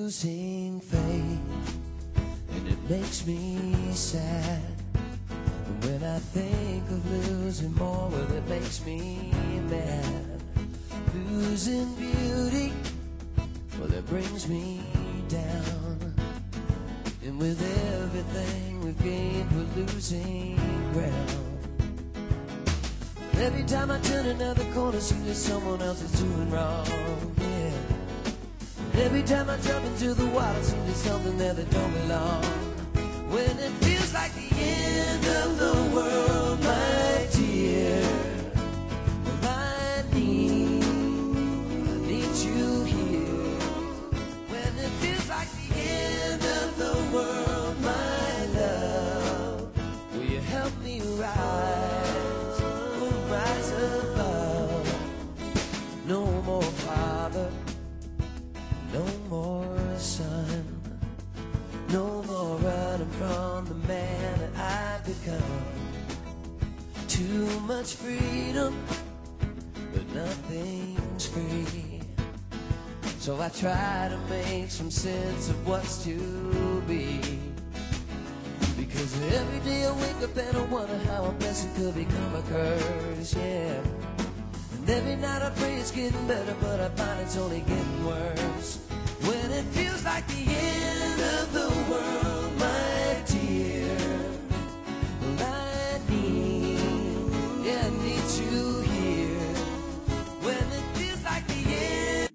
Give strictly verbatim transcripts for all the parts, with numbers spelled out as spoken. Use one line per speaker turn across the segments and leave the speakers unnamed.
losing faith, and it makes me sad. And when I think of losing more, well, it makes me mad. Losing beauty, well, it brings me down. And with everything we've gained, we're losing ground. Every time I turn another corner, seems that someone else is doing wrong, yeah. Every time I jump into the water, seems there's something there that don't belong. When it feels like the end of the world, my dear, well, I need, I need you here. When it feels like the end of the world, my love, will you help me rise, oh, rise above? No more father, no more son, no more running from the man that I've become. Too much freedom, but nothing's free. So I try to make some sense of what's to be. Because every day I wake up and I wonder how a blessing could become a curse, yeah. And every night I pray it's getting better, but I find it's only getting worse. When it feels like the end of the world, my dear, well, I need, yeah, I need you here. When it feels like the end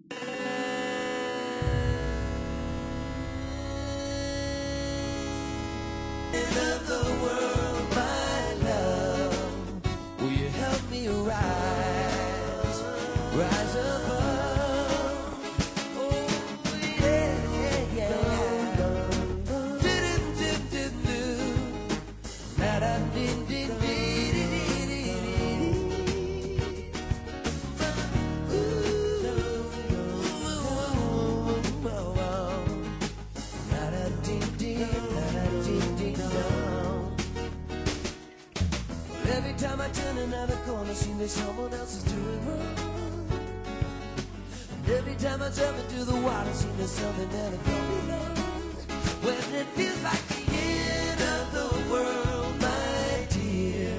of the world, my love, will you help me rise, rise above? Every time I turn another corner, seems that someone else is doing wrong. And every time I jump into the water, seems there's something that I don't belong. When it feels like the end of the world, my dear,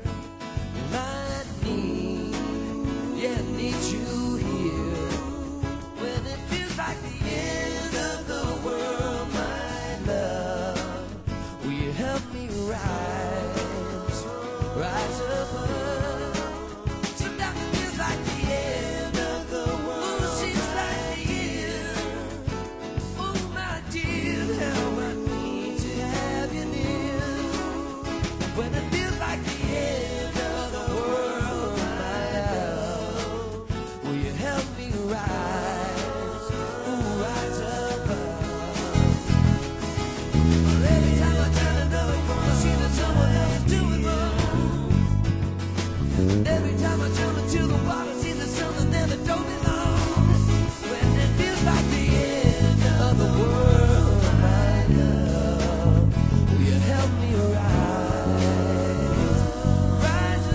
I need, yeah, I need you here. When it feels like the end of the world, my love, will you help me rise, rise above? Sometimes it feels like the end of the world. Oh, seems like the end. Oh, my dear, how I need to have you near. When it feels like the end of the world, my love, will you help me rise, oh, rise above? Every time I turn another corner, see that someone else is doing wrong. Every time I jump into the water, see there's something there that don't belong. When it feels like the end of the world, my love, will you help me rise, rise